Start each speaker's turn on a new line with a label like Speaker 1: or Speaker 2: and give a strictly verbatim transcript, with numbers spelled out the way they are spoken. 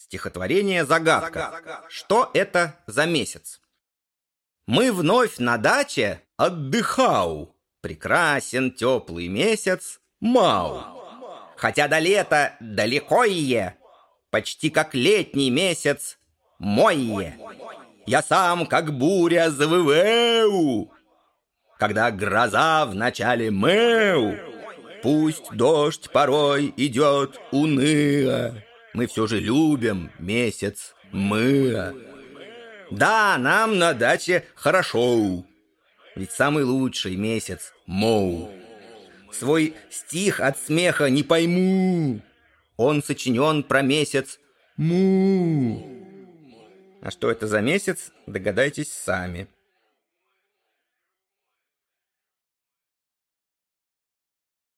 Speaker 1: Стихотворение «Загадка». Что это за месяц? Мы вновь на даче отдыхау. Прекрасен теплый месяц мау. Хотя до лета далеко е, почти как летний месяц мойе. Я сам как буря завываю, когда гроза в начале мэу. Пусть дождь порой идет уныло, мы все же любим месяц мыа. Да, нам на даче хорошо, ведь самый лучший месяц моу. Свой стих от смеха не пойму, он сочинен про месяц му. А что это за месяц, догадайтесь сами.